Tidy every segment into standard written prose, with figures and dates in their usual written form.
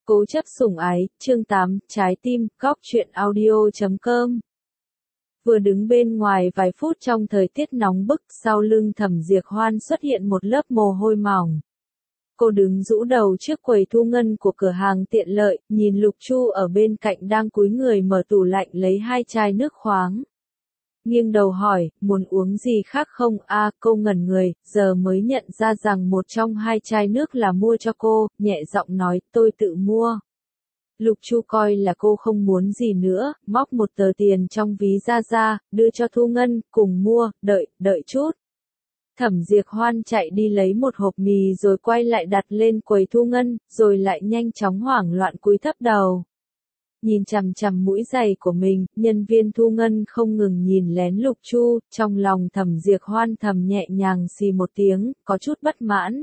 Cố chấp sủng ái, chương 8, trái tim, góc truyện audio.com. Vừa đứng bên ngoài vài phút trong thời tiết nóng bức, sau lưng Thẩm Diệc Hoan xuất hiện một lớp mồ hôi mỏng. Cô đứng rũ đầu trước quầy thu ngân của cửa hàng tiện lợi, nhìn Lục Chu ở bên cạnh đang cúi người mở tủ lạnh lấy 2 chai nước khoáng. Nghiêng đầu hỏi, muốn uống gì khác không? Cô ngẩn người, giờ mới nhận ra rằng một trong 2 chai nước là mua cho cô, nhẹ giọng nói, tôi tự mua. Lục Chu coi là cô không muốn gì nữa, móc một tờ tiền trong ví ra, đưa cho Thu Ngân, cùng mua, đợi chút. Thẩm Diệc Hoan chạy đi lấy một hộp mì rồi quay lại đặt lên quầy Thu Ngân, rồi lại nhanh chóng hoảng loạn cúi thấp đầu. Nhìn chằm chằm mũi giày của mình, nhân viên Thu Ngân không ngừng nhìn lén Lục Chu, trong lòng Thẩm Diệc Hoan thầm nhẹ nhàng xì một tiếng, có chút bất mãn.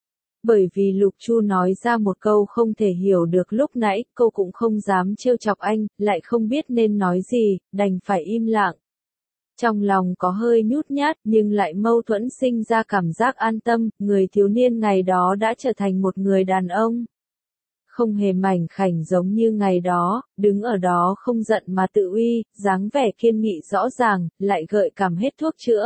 Bởi vì Lục Chu nói ra một câu không thể hiểu được lúc nãy, cô cũng không dám trêu chọc anh, lại không biết nên nói gì, đành phải im lặng. Trong lòng có hơi nhút nhát nhưng lại mâu thuẫn sinh ra cảm giác an tâm, người thiếu niên ngày đó đã trở thành một người đàn ông. Không hề mảnh khảnh giống như ngày đó, đứng ở đó không giận mà tự uy, dáng vẻ kiên nghị rõ ràng, lại gợi cảm hết thuốc chữa.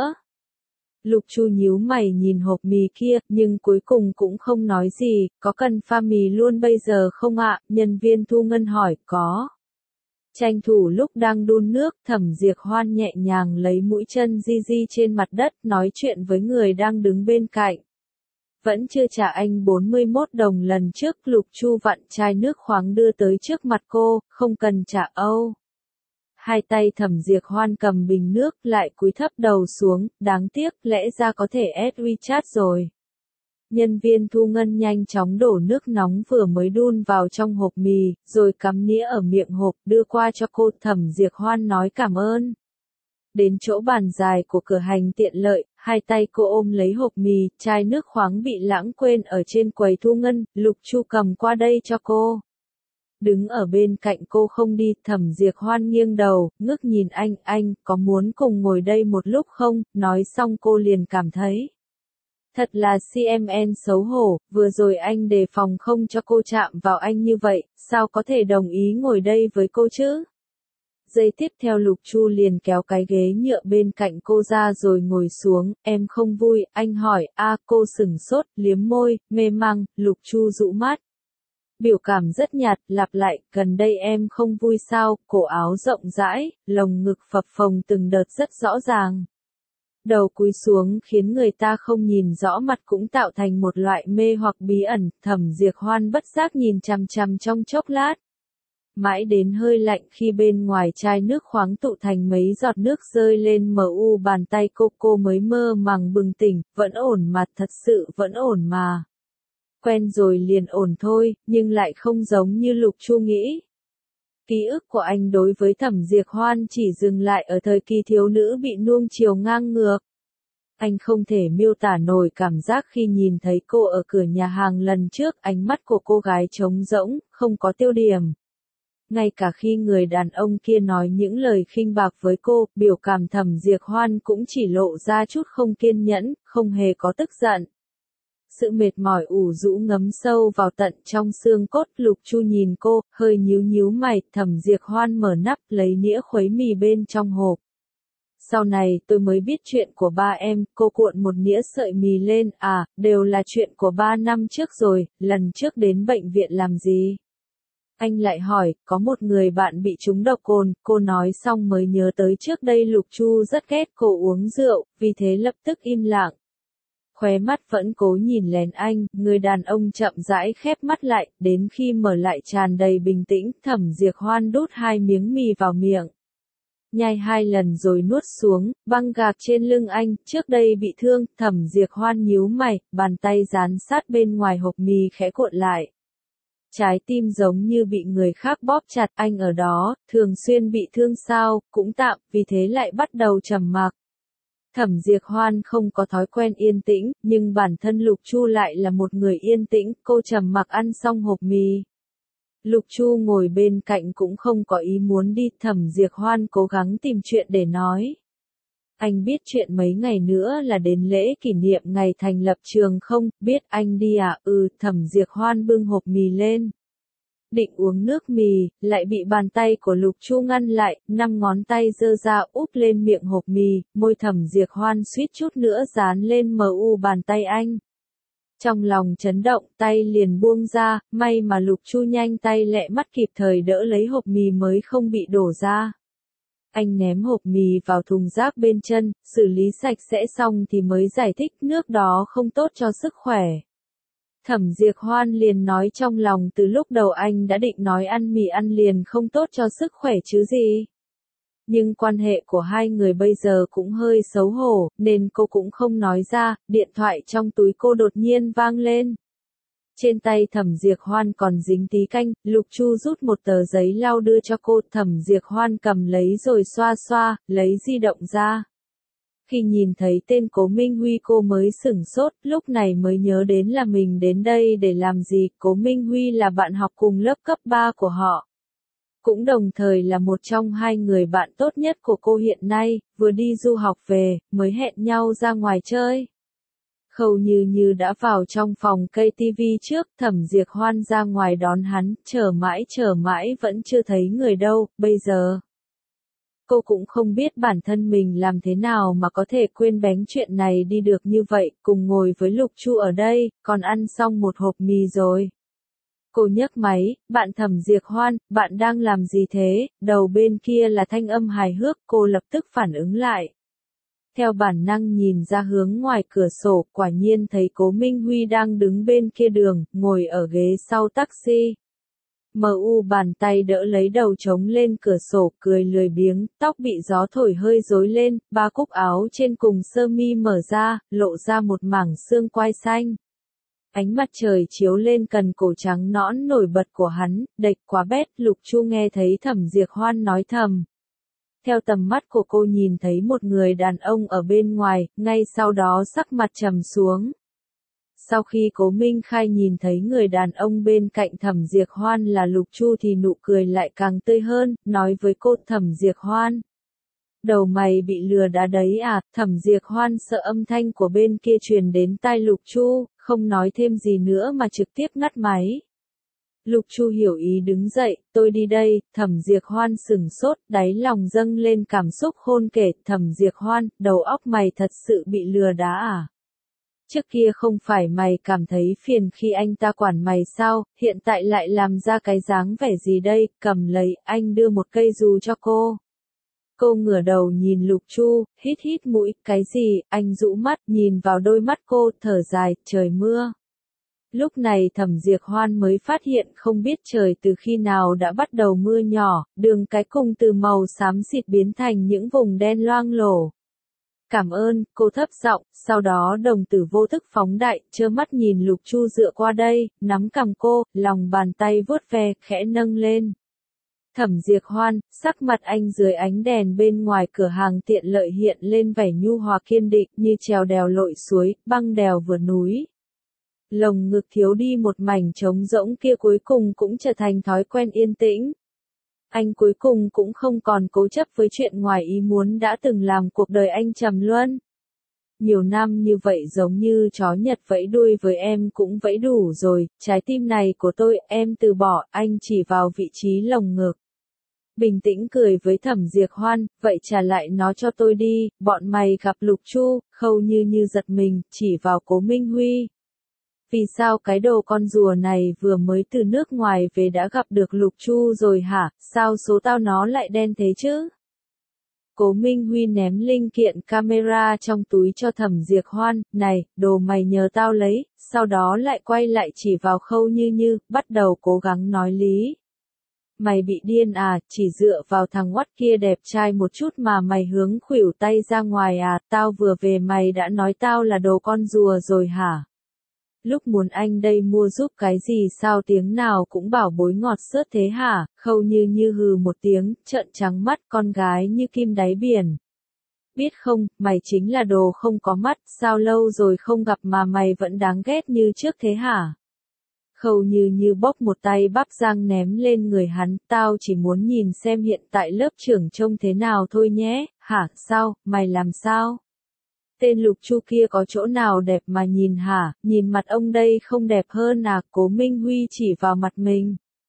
Lục Chu nhíu mày nhìn hộp mì kia, nhưng cuối cùng cũng không nói gì, có cần pha mì luôn bây giờ không ạ? Nhân viên Thu Ngân hỏi, có. Tranh thủ lúc đang đun nước, Thẩm Diệc Hoan nhẹ nhàng lấy mũi chân di trên mặt đất, nói chuyện với người đang đứng bên cạnh. Vẫn chưa trả anh 41 đồng lần trước, Lục Chu vặn chai nước khoáng đưa tới trước mặt cô, không cần trả âu. Hai tay Thẩm Diệc Hoan cầm bình nước, lại cúi thấp đầu xuống, đáng tiếc, lẽ ra có thể add WeChat rồi. Nhân viên Thu Ngân nhanh chóng đổ nước nóng vừa mới đun vào trong hộp mì, rồi cắm nĩa ở miệng hộp, đưa qua cho cô. Thẩm Diệc Hoan nói cảm ơn. Đến chỗ bàn dài của cửa hàng tiện lợi, hai tay cô ôm lấy hộp mì, chai nước khoáng bị lãng quên ở trên quầy Thu Ngân, Lục Chu cầm qua đây cho cô. Đứng ở bên cạnh cô không đi, Thẩm Diệc Hoan nghiêng đầu, ngước nhìn anh có muốn cùng ngồi đây một lúc không? Nói xong cô liền cảm thấy. Thật là CMN xấu hổ, vừa rồi anh đề phòng không cho cô chạm vào anh như vậy, sao có thể đồng ý ngồi đây với cô chứ? Giây tiếp theo Lục Chu liền kéo cái ghế nhựa bên cạnh cô ra rồi ngồi xuống, em không vui, anh hỏi, cô sửng sốt, liếm môi, mê mang, Lục Chu rũ mắt. Biểu cảm rất nhạt, lặp lại, gần đây em không vui sao? Cổ áo rộng rãi, lồng ngực phập phồng từng đợt rất rõ ràng. Đầu cúi xuống khiến người ta không nhìn rõ mặt cũng tạo thành một loại mê hoặc bí ẩn. Thẩm Diệc Hoan bất giác nhìn chằm chằm trong chốc lát. Mãi đến hơi lạnh khi bên ngoài chai nước khoáng tụ thành mấy giọt nước rơi lên bàn tay cô mới mơ màng bừng tỉnh, vẫn ổn mà, thật sự vẫn ổn mà. Quen rồi liền ổn thôi, nhưng lại không giống như Lục Chu nghĩ. Ký ức của anh đối với Thẩm Diệc Hoan chỉ dừng lại ở thời kỳ thiếu nữ bị nuông chiều ngang ngược. Anh không thể miêu tả nổi cảm giác khi nhìn thấy cô ở cửa nhà hàng lần trước, ánh mắt của cô gái trống rỗng, không có tiêu điểm. Ngay cả khi người đàn ông kia nói những lời khinh bạc với cô, biểu cảm Thẩm Diệc Hoan cũng chỉ lộ ra chút không kiên nhẫn, không hề có tức giận. Sự mệt mỏi ủ rũ ngấm sâu vào tận trong xương cốt. Lục Chu nhìn cô, hơi nhíu mày. Thẩm Diệc Hoan mở nắp lấy nĩa khuấy mì bên trong hộp. Sau này tôi mới biết chuyện của ba em, cô cuộn một nĩa sợi mì lên, đều là chuyện của 3 năm trước rồi, lần trước đến bệnh viện làm gì? Anh lại hỏi, có một người bạn bị trúng độc cồn, cô nói xong mới nhớ tới trước đây Lục Chu rất ghét cô uống rượu, vì thế lập tức im lặng. Khóe mắt vẫn cố nhìn lén anh, người đàn ông chậm rãi khép mắt lại, đến khi mở lại tràn đầy bình tĩnh, Thẩm Diệc Hoan đút 2 miếng mì vào miệng. Nhai 2 lần rồi nuốt xuống, băng gạc trên lưng anh, trước đây bị thương, Thẩm Diệc Hoan nhíu mày, bàn tay dán sát bên ngoài hộp mì khẽ cuộn lại. Trái tim giống như bị người khác bóp chặt, anh ở đó, thường xuyên bị thương sao, cũng tạm, vì thế lại bắt đầu trầm mặc. Thẩm Diệc Hoan không có thói quen yên tĩnh, nhưng bản thân Lục Chu lại là một người yên tĩnh, cô trầm mặc ăn xong hộp mì. Lục Chu ngồi bên cạnh cũng không có ý muốn đi, Thẩm Diệc Hoan cố gắng tìm chuyện để nói. Anh biết chuyện mấy ngày nữa là đến lễ kỷ niệm ngày thành lập trường không? Biết anh đi à? Thẩm Diệc Hoan bưng hộp mì lên. định uống nước mì, lại bị bàn tay của Lục Chu ngăn lại, 5 ngón tay giơ ra úp lên miệng hộp mì, môi Thẩm Diệp Hoan suýt chút nữa dán lên bàn tay anh. Trong lòng chấn động, tay liền buông ra, may mà Lục Chu nhanh tay lẹ mắt kịp thời đỡ lấy hộp mì mới không bị đổ ra. Anh ném hộp mì vào thùng rác bên chân, xử lý sạch sẽ xong thì mới giải thích nước đó không tốt cho sức khỏe. Thẩm Diệp Hoan liền nói trong lòng từ lúc đầu anh đã định nói ăn mì ăn liền không tốt cho sức khỏe chứ gì. Nhưng quan hệ của hai người bây giờ cũng hơi xấu hổ, nên cô cũng không nói ra, điện thoại trong túi cô đột nhiên vang lên. Trên tay Thẩm Diệp Hoan còn dính tí canh, Lục Chu rút một tờ giấy lau đưa cho cô, Thẩm Diệp Hoan cầm lấy rồi xoa xoa, lấy di động ra. Khi nhìn thấy tên Cố Minh Huy cô mới sửng sốt, lúc này mới nhớ đến là mình đến đây để làm gì, Cố Minh Huy là bạn học cùng lớp cấp 3 của họ. Cũng đồng thời là một trong hai người bạn tốt nhất của cô hiện nay, vừa đi du học về, mới hẹn nhau ra ngoài chơi. Khâu Như Như đã vào trong phòng cây tivi trước, Thẩm Diệp Hoan ra ngoài đón hắn, chờ mãi vẫn chưa thấy người đâu, bây giờ. Cô cũng không biết bản thân mình làm thế nào mà có thể quên bén chuyện này đi được như vậy, cùng ngồi với Lục Chu ở đây, còn ăn xong một hộp mì rồi. Cô nhấc máy, bạn Thẩm Diệp Hoan, bạn đang làm gì thế? Đầu bên kia là thanh âm hài hước, cô lập tức phản ứng lại. Theo bản năng nhìn ra hướng ngoài cửa sổ, quả nhiên thấy Cố Minh Huy đang đứng bên kia đường, ngồi ở ghế sau taxi. Bàn tay đỡ lấy đầu trống lên cửa sổ, cười lười biếng, tóc bị gió thổi hơi rối lên, ba cúc áo trên cùng sơ mi mở ra, lộ ra một mảng xương quai xanh. Ánh mặt trời chiếu lên cần cổ trắng nõn nổi bật của hắn, đệch quá bét, Lục Chu nghe thấy Thẩm Diệp Hoan nói thầm. Theo tầm mắt của cô nhìn thấy một người đàn ông ở bên ngoài, ngay sau đó sắc mặt trầm xuống. Sau khi Cố Minh Khai nhìn thấy người đàn ông bên cạnh Thẩm Diệp Hoan là Lục Chu thì nụ cười lại càng tươi hơn, nói với cô Thẩm Diệp Hoan. Đầu mày bị lừa đá đấy à, Thẩm Diệp Hoan sợ âm thanh của bên kia truyền đến tai Lục Chu, không nói thêm gì nữa mà trực tiếp ngắt máy. Lục Chu hiểu ý đứng dậy, tôi đi đây, Thẩm Diệp Hoan sửng sốt, đáy lòng dâng lên cảm xúc khôn kể, Thẩm Diệp Hoan, đầu óc mày thật sự bị lừa đá à? Trước kia không phải mày cảm thấy phiền khi anh ta quản mày sao, hiện tại lại làm ra cái dáng vẻ gì đây, cầm lấy, anh đưa một cây dù cho cô. Cô ngửa đầu nhìn Lục Chu, hít mũi, cái gì, anh rũ mắt, nhìn vào đôi mắt cô, thở dài, trời mưa. Lúc này Thẩm Diệp Hoan mới phát hiện không biết trời từ khi nào đã bắt đầu mưa nhỏ, đường cái cùng từ màu xám xịt biến thành những vùng đen loang lổ. Cảm ơn, cô thấp giọng, sau đó đồng tử vô thức phóng đại, trơ mắt nhìn Lục Chu dựa qua đây, nắm cằm cô, lòng bàn tay vuốt ve, khẽ nâng lên. Thẩm Diệp Hoan, sắc mặt anh dưới ánh đèn bên ngoài cửa hàng tiện lợi hiện lên vẻ nhu hòa kiên định như trèo đèo lội suối, băng đèo vượt núi. Lồng ngực thiếu đi một mảnh trống rỗng kia cuối cùng cũng trở thành thói quen yên tĩnh. Anh cuối cùng cũng không còn cố chấp với chuyện ngoài ý muốn đã từng làm cuộc đời anh trầm luân. Nhiều năm như vậy giống như chó Nhật vẫy đuôi với em cũng vẫy đủ rồi, trái tim này của tôi em từ bỏ, anh chỉ vào vị trí lồng ngực. Bình tĩnh cười với Thẩm Diệp Hoan, vậy trả lại nó cho tôi đi, bọn mày gặp Lục Chu, Khâu Như Như giật mình, chỉ vào Cố Minh Huy. Vì sao cái đồ con rùa này vừa mới từ nước ngoài về đã gặp được Lục Chu rồi hả, sao số tao nó lại đen thế chứ? Cố Minh Huy ném linh kiện camera trong túi cho Thẩm Diệp Hoan, này, đồ mày nhờ tao lấy, sau đó lại quay lại chỉ vào Khâu Như Như, bắt đầu cố gắng nói lý. Mày bị điên à, chỉ dựa vào thằng oắt kia đẹp trai một chút mà mày hướng khuỷu tay ra ngoài à, tao vừa về mày đã nói tao là đồ con rùa rồi hả? Lúc muốn anh đây mua giúp cái gì sao tiếng nào cũng bảo bối ngọt sớt thế hả, Khâu Như Như hừ một tiếng, trợn trắng mắt con gái như kim đáy biển. Biết không, mày chính là đồ không có mắt, sao lâu rồi không gặp mà mày vẫn đáng ghét như trước thế hả? Khâu Như Như bóp một tay bắp rang ném lên người hắn, tao chỉ muốn nhìn xem hiện tại lớp trưởng trông thế nào thôi nhé, hả, sao, mày làm sao? Tên Lục Chu kia có chỗ nào đẹp mà nhìn hả, nhìn mặt ông đây không đẹp hơn à, Cố Minh Huy chỉ vào mặt mình.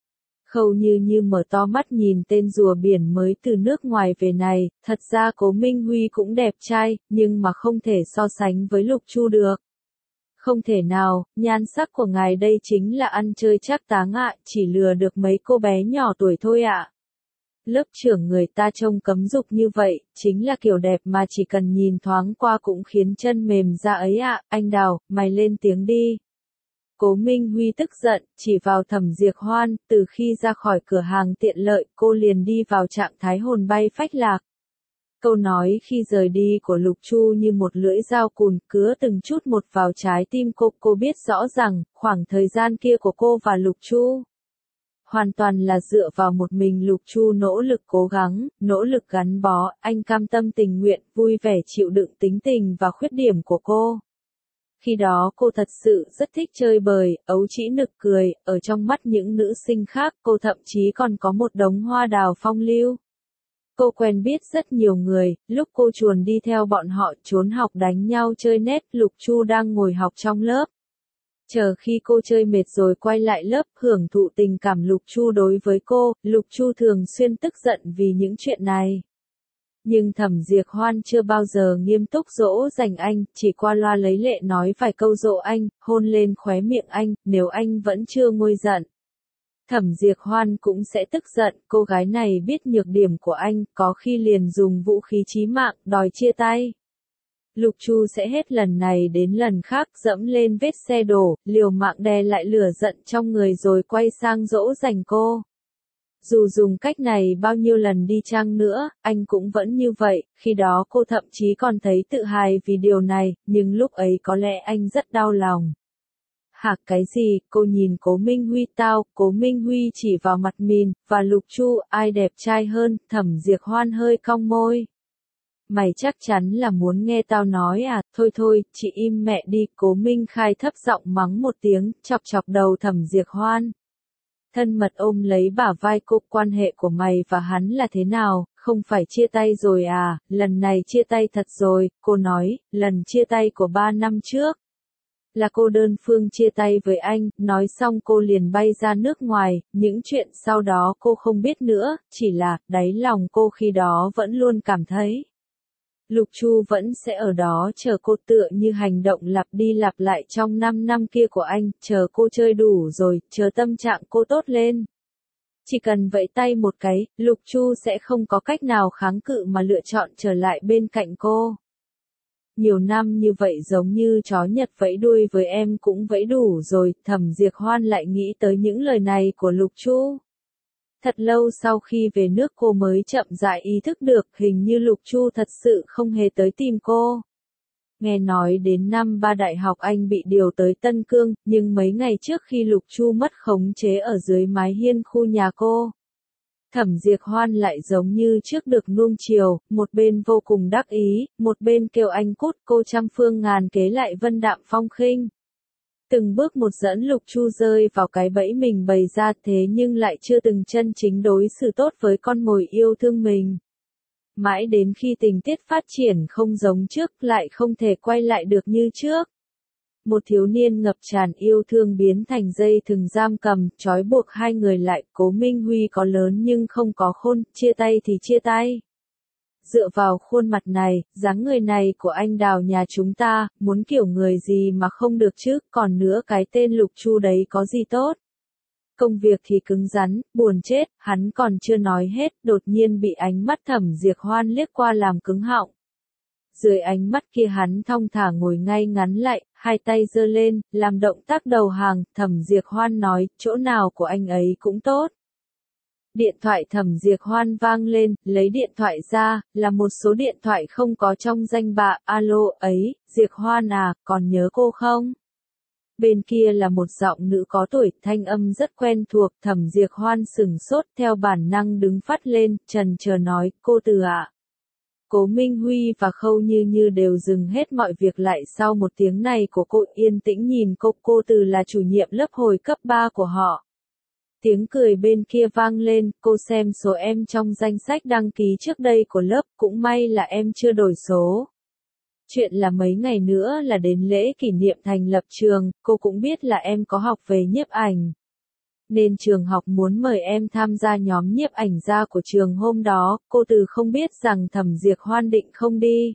Khâu Như Như mở to mắt nhìn tên rùa biển mới từ nước ngoài về này, thật ra Cố Minh Huy cũng đẹp trai, nhưng mà không thể so sánh với Lục Chu được. Không thể nào, nhan sắc của ngài đây chính là ăn chơi trác táng ạ, chỉ lừa được mấy cô bé nhỏ tuổi thôi ạ. Lớp trưởng người ta trông cấm dục như vậy, chính là kiểu đẹp mà chỉ cần nhìn thoáng qua cũng khiến chân mềm ra ấy ạ, anh Đào, mày lên tiếng đi. Cố Minh Huy tức giận, chỉ vào Thẩm Diệp Hoan, từ khi ra khỏi cửa hàng tiện lợi, cô liền đi vào trạng thái hồn bay phách lạc. Câu nói khi rời đi của Lục Chu như một lưỡi dao cùn cứa từng chút một vào trái tim cô biết rõ rằng, khoảng thời gian kia của cô và Lục Chu hoàn toàn là dựa vào một mình Lục Chu nỗ lực cố gắng, nỗ lực gắn bó, anh cam tâm tình nguyện, vui vẻ chịu đựng tính tình và khuyết điểm của cô. Khi đó cô thật sự rất thích chơi bời, ấu trĩ nực cười, ở trong mắt những nữ sinh khác cô thậm chí còn có một đống hoa đào phong lưu. Cô quen biết rất nhiều người, lúc cô chuồn đi theo bọn họ trốn học đánh nhau chơi net, Lục Chu đang ngồi học trong lớp. Chờ khi cô chơi mệt rồi quay lại lớp hưởng thụ tình cảm Lục Chu đối với cô, Lục Chu thường xuyên tức giận vì những chuyện này. Nhưng Thẩm Diệp Hoan chưa bao giờ nghiêm túc dỗ dành anh, chỉ qua loa lấy lệ nói vài câu dỗ anh, hôn lên khóe miệng anh, nếu anh vẫn chưa nguôi giận. Thẩm Diệp Hoan cũng sẽ tức giận, cô gái này biết nhược điểm của anh, có khi liền dùng vũ khí chí mạng, đòi chia tay. Lục Chu sẽ hết lần này đến lần khác dẫm lên vết xe đổ, liều mạng đè lại lửa giận trong người rồi quay sang dỗ dành cô. Dù dùng cách này bao nhiêu lần đi chăng nữa, anh cũng vẫn như vậy, khi đó cô thậm chí còn thấy tự hài vì điều này, nhưng lúc ấy có lẽ anh rất đau lòng. Hả cái gì, cô nhìn Cố Minh Huy tao, Cố Minh Huy chỉ vào mặt mình, và Lục Chu, ai đẹp trai hơn, Thẩm Diệp Hoan hơi cong môi. Mày chắc chắn là muốn nghe tao nói à, thôi thôi, chị im mẹ đi, Cố Minh Khai thấp giọng mắng một tiếng, chọc chọc đầu Thẩm Diệp Hoan. Thân mật ôm lấy bả vai cô, quan hệ của mày và hắn là thế nào, không phải chia tay rồi à, lần này chia tay thật rồi, cô nói, lần chia tay của 3 năm trước. Là cô đơn phương chia tay với anh, nói xong cô liền bay ra nước ngoài, những chuyện sau đó cô không biết nữa, chỉ là, đáy lòng cô khi đó vẫn luôn cảm thấy. Lục Chu vẫn sẽ ở đó chờ cô tựa như hành động lặp đi lặp lại trong 5 năm kia của anh, chờ cô chơi đủ rồi, chờ tâm trạng cô tốt lên. Chỉ cần vẫy tay một cái, Lục Chu sẽ không có cách nào kháng cự mà lựa chọn trở lại bên cạnh cô. Nhiều năm như vậy giống như chó Nhật vẫy đuôi với em cũng vẫy đủ rồi, Thẩm Diệp Hoan lại nghĩ tới những lời này của Lục Chu. Thật lâu sau khi về nước cô mới chậm rãi ý thức được hình như Lục Chu thật sự không hề tới tìm cô. Nghe nói đến năm 3 đại học anh bị điều tới Tân Cương, nhưng mấy ngày trước khi Lục Chu mất khống chế ở dưới mái hiên khu nhà cô. Thẩm Diệp Hoan lại giống như trước được nuông chiều, một bên vô cùng đắc ý, một bên kêu anh cút, cô trăm phương ngàn kế lại vân đạm phong khinh. Từng bước một dẫn Lục Chu rơi vào cái bẫy mình bày ra thế nhưng lại chưa từng chân chính đối xử tốt với con mồi yêu thương mình. Mãi đến khi tình tiết phát triển không giống trước lại không thể quay lại được như trước. Một thiếu niên ngập tràn yêu thương biến thành dây thừng giam cầm, trói buộc hai người lại, Cố Minh Huy có lớn nhưng không có khôn, chia tay thì chia tay. Dựa vào khuôn mặt này, dáng người này của anh Đào nhà chúng ta, muốn kiểu người gì mà không được chứ, còn nữa cái tên Lục Chu đấy có gì tốt. Công việc thì cứng rắn, buồn chết, hắn còn chưa nói hết, đột nhiên bị ánh mắt Thẩm Diệp Hoan liếc qua làm cứng họng. Dưới ánh mắt kia hắn thong thả ngồi ngay ngắn lại, hai tay giơ lên, làm động tác đầu hàng, Thẩm Diệp Hoan nói, chỗ nào của anh ấy cũng tốt. Điện thoại Thẩm Diệp Hoan vang lên, lấy điện thoại ra, là một số điện thoại không có trong danh bạ, alo ấy, Diệp Hoan à, còn nhớ cô không? Bên kia là một giọng nữ có tuổi, thanh âm rất quen thuộc, Thẩm Diệp Hoan sửng sốt theo bản năng đứng phát lên, trần chờ nói, cô Từ ạ. Cố Minh Huy và Khâu Như Như đều dừng hết mọi việc lại sau một tiếng này của cô, yên tĩnh nhìn cô Từ là chủ nhiệm lớp hồi cấp 3 của họ. Tiếng cười bên kia vang lên, cô xem số em trong danh sách đăng ký trước đây của lớp, cũng may là em chưa đổi số. Chuyện là mấy ngày nữa là đến lễ kỷ niệm thành lập trường, cô cũng biết là em có học về nhiếp ảnh. nên trường học muốn mời em tham gia nhóm nhiếp ảnh gia của trường hôm đó, cô Từ không biết rằng Thẩm Diệc Hoan định không đi.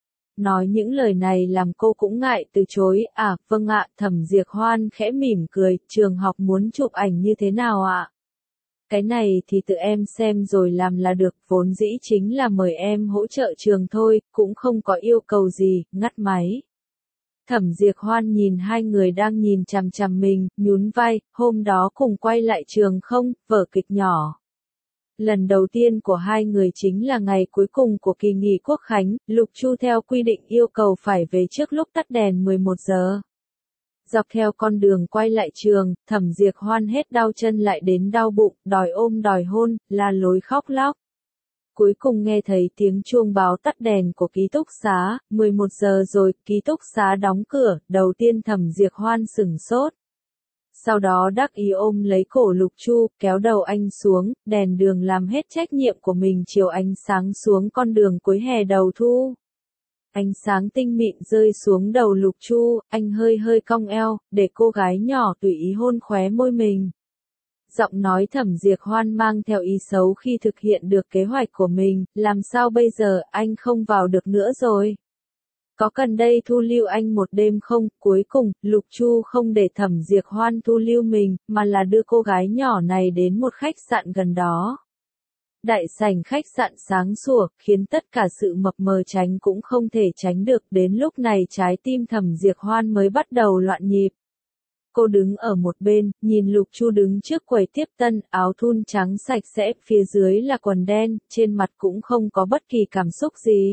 Nói những lời này làm cô cũng ngại từ chối, vâng ạ, Thẩm Diệc Hoan khẽ mỉm cười, trường học muốn chụp ảnh như thế nào ạ? Cái này thì tự em xem rồi làm là được, vốn dĩ chính là mời em hỗ trợ trường thôi, cũng không có yêu cầu gì, ngắt máy. Thẩm Diệc Hoan nhìn hai người đang nhìn chằm chằm mình, nhún vai, hôm đó cùng quay lại trường không, vở kịch nhỏ. Lần đầu tiên của hai người chính là ngày cuối cùng của kỳ nghỉ Quốc khánh, Lục Chu theo quy định yêu cầu phải về trước lúc tắt đèn 11 giờ. Dọc theo con đường quay lại trường, Thẩm Diệc Hoan hết đau chân lại đến đau bụng, đòi ôm đòi hôn, la lối khóc lóc. Cuối cùng nghe thấy tiếng chuông báo tắt đèn của ký túc xá, 11 giờ rồi, ký túc xá đóng cửa, đầu tiên Thẩm Diệc Hoan sửng sốt. Sau đó đắc ý ôm lấy cổ Lục Chu, kéo đầu anh xuống, đèn đường làm hết trách nhiệm của mình chiếu ánh sáng xuống con đường cuối hè đầu thu. Ánh sáng tinh mịn rơi xuống đầu Lục Chu, anh hơi hơi cong eo, để cô gái nhỏ tùy ý hôn khóe môi mình. Giọng nói Thẩm Diệc Hoan mang theo ý xấu khi thực hiện được kế hoạch của mình, làm sao bây giờ, anh không vào được nữa rồi. Có cần đây thu lưu anh một đêm không? Cuối cùng, Lục Chu không để Thẩm Diệc Hoan thu lưu mình, mà là đưa cô gái nhỏ này đến một khách sạn gần đó. Đại sảnh khách sạn sáng sủa, khiến tất cả sự mập mờ tránh cũng không thể tránh được. Đến lúc này trái tim Thẩm Diệc Hoan mới bắt đầu loạn nhịp. Cô đứng ở một bên, nhìn Lục Chu đứng trước quầy tiếp tân, áo thun trắng sạch sẽ, phía dưới là quần đen, trên mặt cũng không có bất kỳ cảm xúc gì.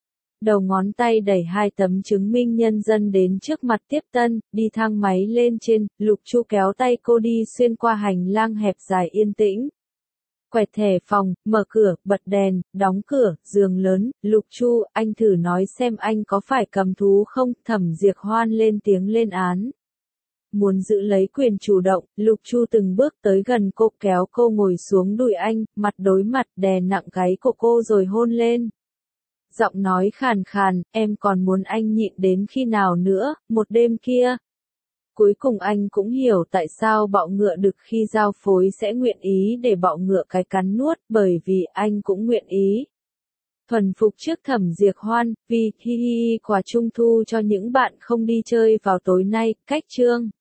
Đầu ngón tay đẩy hai tấm chứng minh nhân dân đến trước mặt tiếp tân, đi thang máy lên trên, Lục Chu kéo tay cô đi xuyên qua hành lang hẹp dài yên tĩnh. Quẹt thẻ phòng, mở cửa, bật đèn, đóng cửa, giường lớn, Lục Chu, anh thử nói xem anh có phải cầm thú không? Thẩm Diệc Hoan lên tiếng lên án. Muốn giữ lấy quyền chủ động, Lục Chu từng bước tới gần cô, kéo cô ngồi xuống đùi anh, mặt đối mặt, đè nặng gáy của cô rồi hôn lên. Giọng nói khàn khàn, em còn muốn anh nhịn đến khi nào nữa, một đêm kia. Cuối cùng anh cũng hiểu tại sao bọ ngựa đực khi giao phối sẽ nguyện ý để bọ ngựa cái cắn nuốt, bởi vì anh cũng nguyện ý. Thuần phục trước Thẩm Diệc Hoan, vì hi hi quà trung thu cho những bạn không đi chơi vào tối nay, cách chương.